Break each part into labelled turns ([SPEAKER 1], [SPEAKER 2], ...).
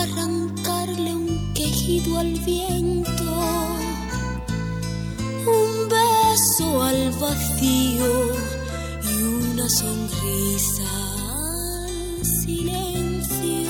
[SPEAKER 1] arrancarle un quejido al viento, un beso al vacío y una sonrisa al silencio.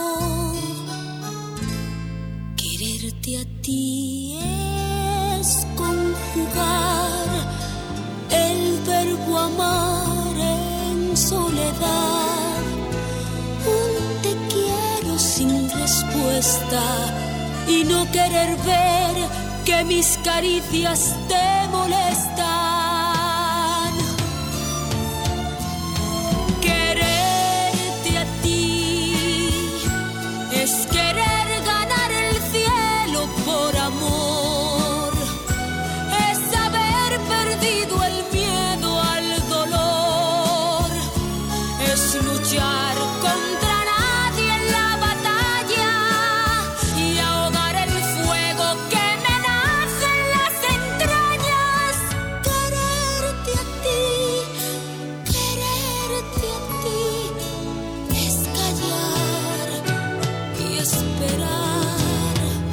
[SPEAKER 1] Quererte a ti es conjugar el verbo amar en soledad, un te quiero sin respuesta y no querer ver que mis caricias te molestan. Quererte a ti es querer ganar el cielo por amor, es haber perdido el miedo al dolor, es luchar contra nadie en la batalla y ahogar el fuego que me nace en las entrañas. Quererte a ti es callar y esperar.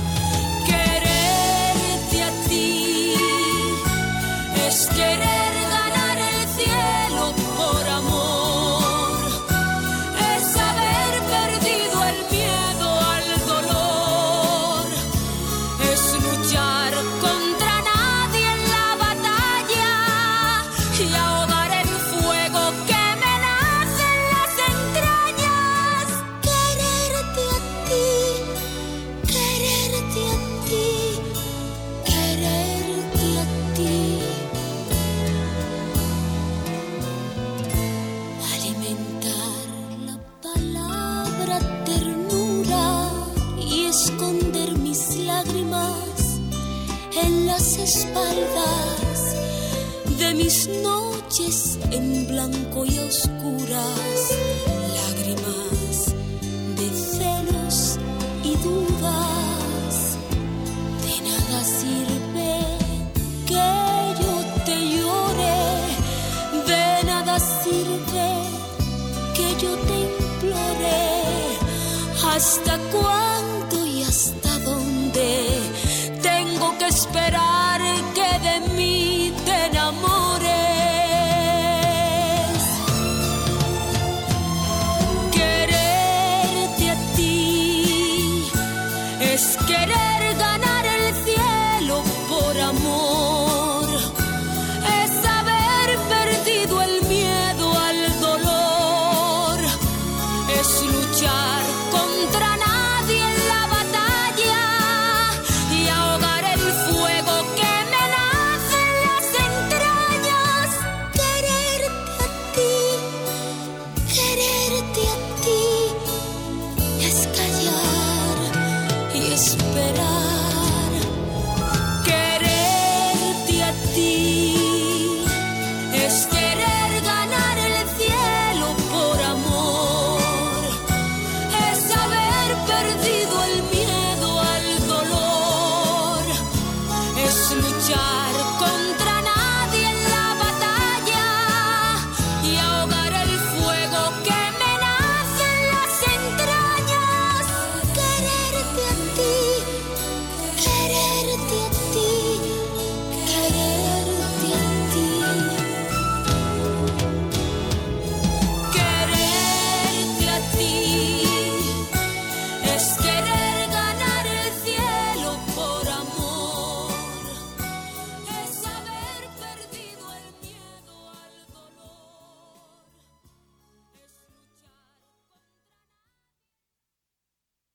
[SPEAKER 1] Quererte a ti es querer ganar el cielo por amor, es haber perdido el miedo al dolor, es luchar contra nadie en la batalla y ahogar el fuego que me nace en las entrañas. Quererte a ti, quererte a ti, quererte a ti. Alimentar la palabra ternura y esconder mis lágrimas en las espaldas de mis noches en blanco y oscuras, lágrimas de celos y dudas. De nada sirve que yo te llore, de nada sirve que yo te implore. ¿Hasta cuándo